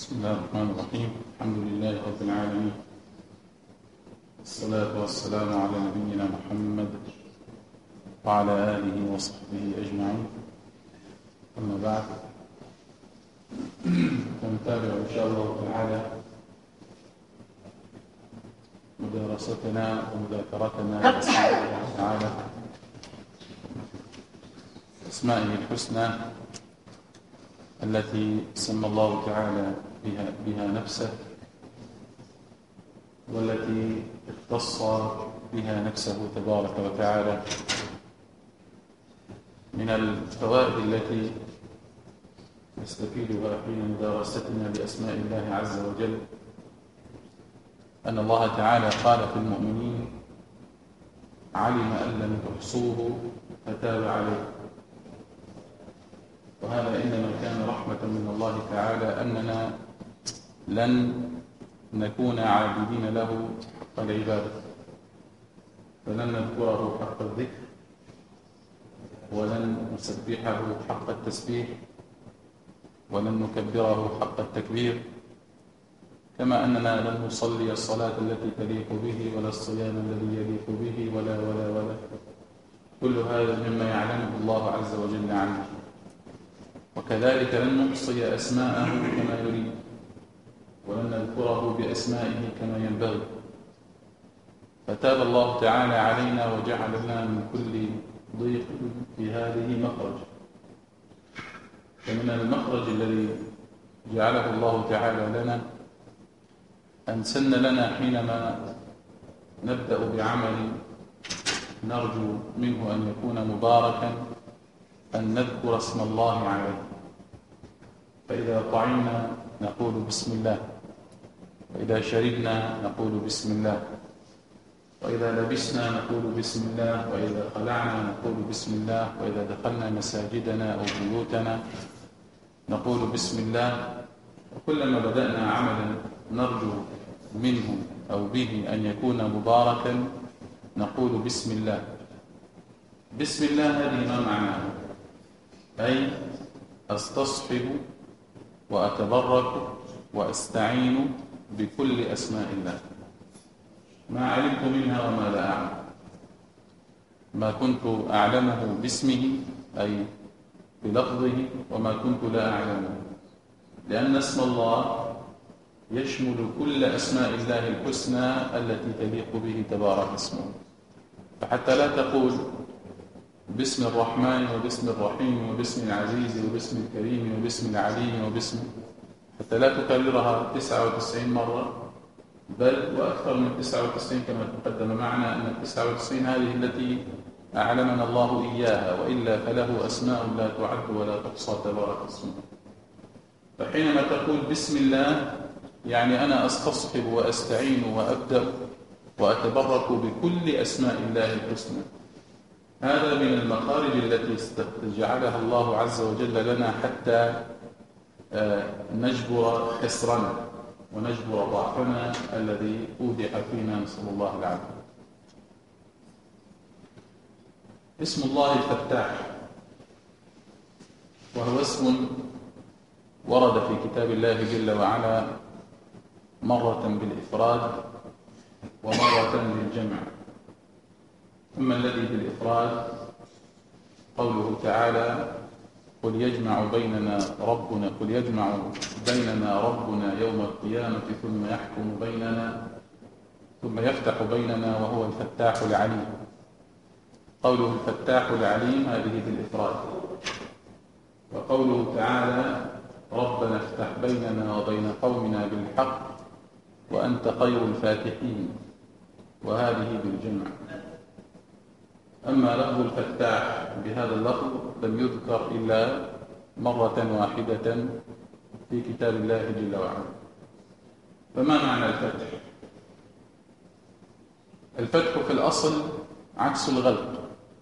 بسم الله الرحمن الرحيم. الحمد لله رب العالمين، الصلاة والسلام على نبينا محمد وعلى آله وصحبه أجمعين. أما بعد، نتابع إن شاء الله تعالى مدارستنا ومذاكرتنا لأسماء الله تعالى، أسمائه الحسنى التي سمى الله تعالى بها نفسه، والتي اختص بها نفسه تبارك وتعالى. من الفوائد التي نستفيدها حين مدارستنا لأسماء الله عز وجل أن الله تعالى قال في المؤمنين: علم أن لم تحصوه فتاب عليه. وهذا إنما كان رحمة من الله تعالى أننا لن نكون عابدين له حق العبادة، فلن نذكره حق الذكر، ولن نسبحه حق التسبيح، ولن نكبره حق التكبير، كما أننا لن نصلي الصلاة التي تليق به، ولا الصيام الذي يليق به، ولا كل هذا مما يعلمه الله عز وجل عنه. وكذلك لن نحصي أسماءه كما يريد، ولن نذكره بأسمائه كما ينبغي. فتاب الله تعالى علينا وجعل لنا من كل ضيق في هذه مخرج. فمن المخرج الذي جعله الله تعالى لنا أن سن لنا حينما نبدأ بعمل نرجو منه أن يكون مباركا أن نذكر اسم الله عليه. فإذا طعمنا نقول بسم الله، وإذا شربنا نقول بسم الله، وإذا لبسنا نقول بسم الله، وإذا خلعنا نقول بسم الله، وإذا دخلنا مساجدنا أو بيوتنا نقول بسم الله. وكلما بدأنا عملا نرجو منه أو به أن يكون مباركا نقول بسم الله. بسم الله هذه ما معناها؟ أي أستصحب وأتبرك وأستعين بكل أسماء الله، ما علمت منها وما لا أعلم، ما كنت أعلمه باسمه أي بلفظه، وما كنت لا أعلمه، لأن اسم الله يشمل كل أسماء الله الحسنى التي تليق به تبارك اسمه. فحتى لا تقول باسم الرحمن وباسم الرحيم وباسم العزيز وباسم الكريم وباسم العليم وباسم، حتى لا تكررها 99 مرة، بل وأكثر من 99 كما تقدم معنا أن 99 هذه التي أعلمنا الله إياها، وإلا فله أسماء لا تعد ولا تحصى تبارك اسمه. فحينما تقول بسم الله يعني أنا أستصحب وأستعين وأبدأ وأتبرك بكل أسماء الله الحسنى. هذا من المخارج التي جعلها الله عز وجل لنا حتى نجبر خسرنا ونجبر ضعفنا الذي أودع فينا، نسأل الله العافية. اسم الله الفتاح، وهو اسم ورد في كتاب الله جل وعلا مرة بالإفراد ومرة بالجمع. أما الذي بالإفراد قوله تعالى: قل يجمع بيننا ربنا يوم القيامة ثم يفتح بيننا وهو الفتاح العليم. قوله الفتاح العليم هذه بالإفراد. وقوله تعالى: ربنا افتح بيننا وبين قومنا بالحق وأنت خير الفاتحين، وهذه بالجمع. أما لفظ الفتاح بهذا اللفظ لم يذكر إلا مرة واحدة في كتاب الله جل وعلا. فما معنى الفتح؟ الفتح في الأصل عكس الغلق،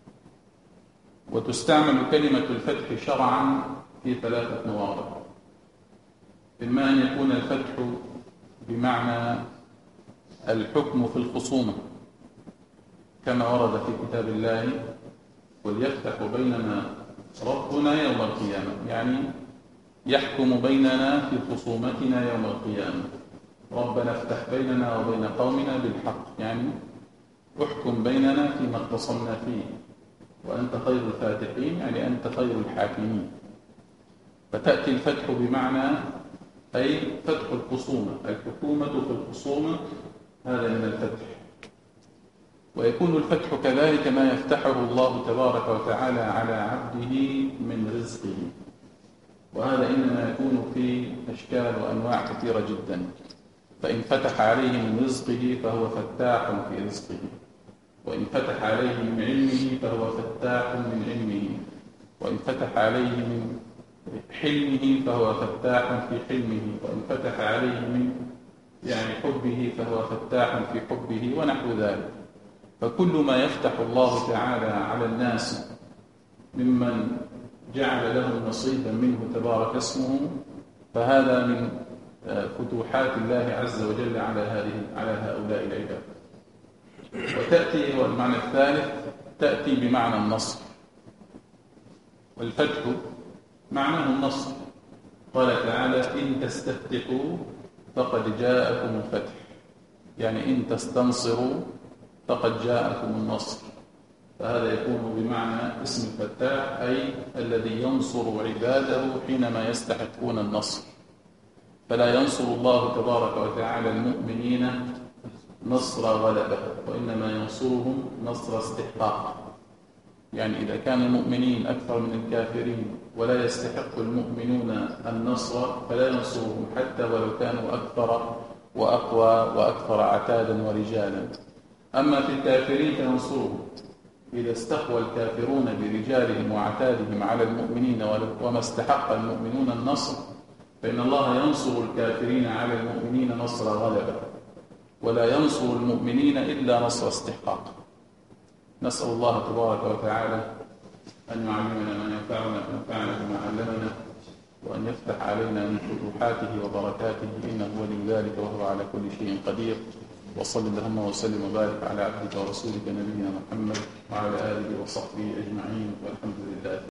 وتستعمل كلمة الفتح شرعا في 3 مواضع. إما أن يكون الفتح بمعنى الحكم في الخصومة كما ورد في كتاب الله: وليفتح بيننا ربنا يوم القيامة، يعني يحكم بيننا في خصومتنا يوم القيامة. ربنا افتح بيننا وبين قومنا بالحق، يعني احكم بيننا فيما اختصمنا فيه، وأنت خير الفاتحين، يعني أنت خير الحاكمين. فتأتي الفتح بمعنى أي فتح الخصومة، الحكومة في الخصومة، هذا من الفتح. ويكون الفتح كذلك ما يفتحه الله تبارك وتعالى على عبده من رزقه، وهذا إنما يكون في أشكال وأنواع كثيرة جدا. فإن فتح عليه من رزقه فهو فتاح في رزقه، وإن فتح عليه من علمه فهو فتاح من علمه، وإن فتح عليه من حلمه فهو فتاح في حلمه، وإن فتح عليه من حبه فهو فتاح في حبه، ونحو ذلك. فكل ما يفتح الله تعالى على الناس ممن جعل لهم نصيبا منه تبارك اسمه، فهذا من فتوحات الله عز وجل على هؤلاء العباد. وتأتي، هو المعنى الثالث، تأتي بمعنى النصر. والفتح معناه النصر. قال تعالى: إن تستفتحوا فقد جاءكم الفتح، يعني إن تستنصروا فقد جاءكم النصر. فهذا يكون بمعنى اسم الفتاح، أي الذي ينصر عباده حينما يستحقون النصر. فلا ينصر الله تبارك وتعالى المؤمنين نصر غلبة، وإنما ينصرهم نصر استحقاق. يعني إذا كان المؤمنين أكثر من الكافرين ولا يستحق المؤمنون النصر فلا ينصرهم، حتى ولو كانوا أكثر وأقوى وأكثر عتادا ورجالا. أما في الكافرين فينصرهم إذا استقوى الكافرون برجالهم وعتادهم على المؤمنين وما استحق المؤمنون النصر، فإن الله ينصر الكافرين على المؤمنين نصر غلبة، ولا ينصر المؤمنين إلا نصر استحقاق. نسأل الله تبارك وتعالى أن يعلمنا ما ينفعنا وينفعنا بما علمنا، وأن يفتح علينا من فتوحاته وبركاته، إنه ولي ذلك وهو على كل شيء قدير. وصل اللهم وسلم وبارك على عبدك ورسولك نبينا محمد وعلى آله وصحبه أجمعين، والحمد لله.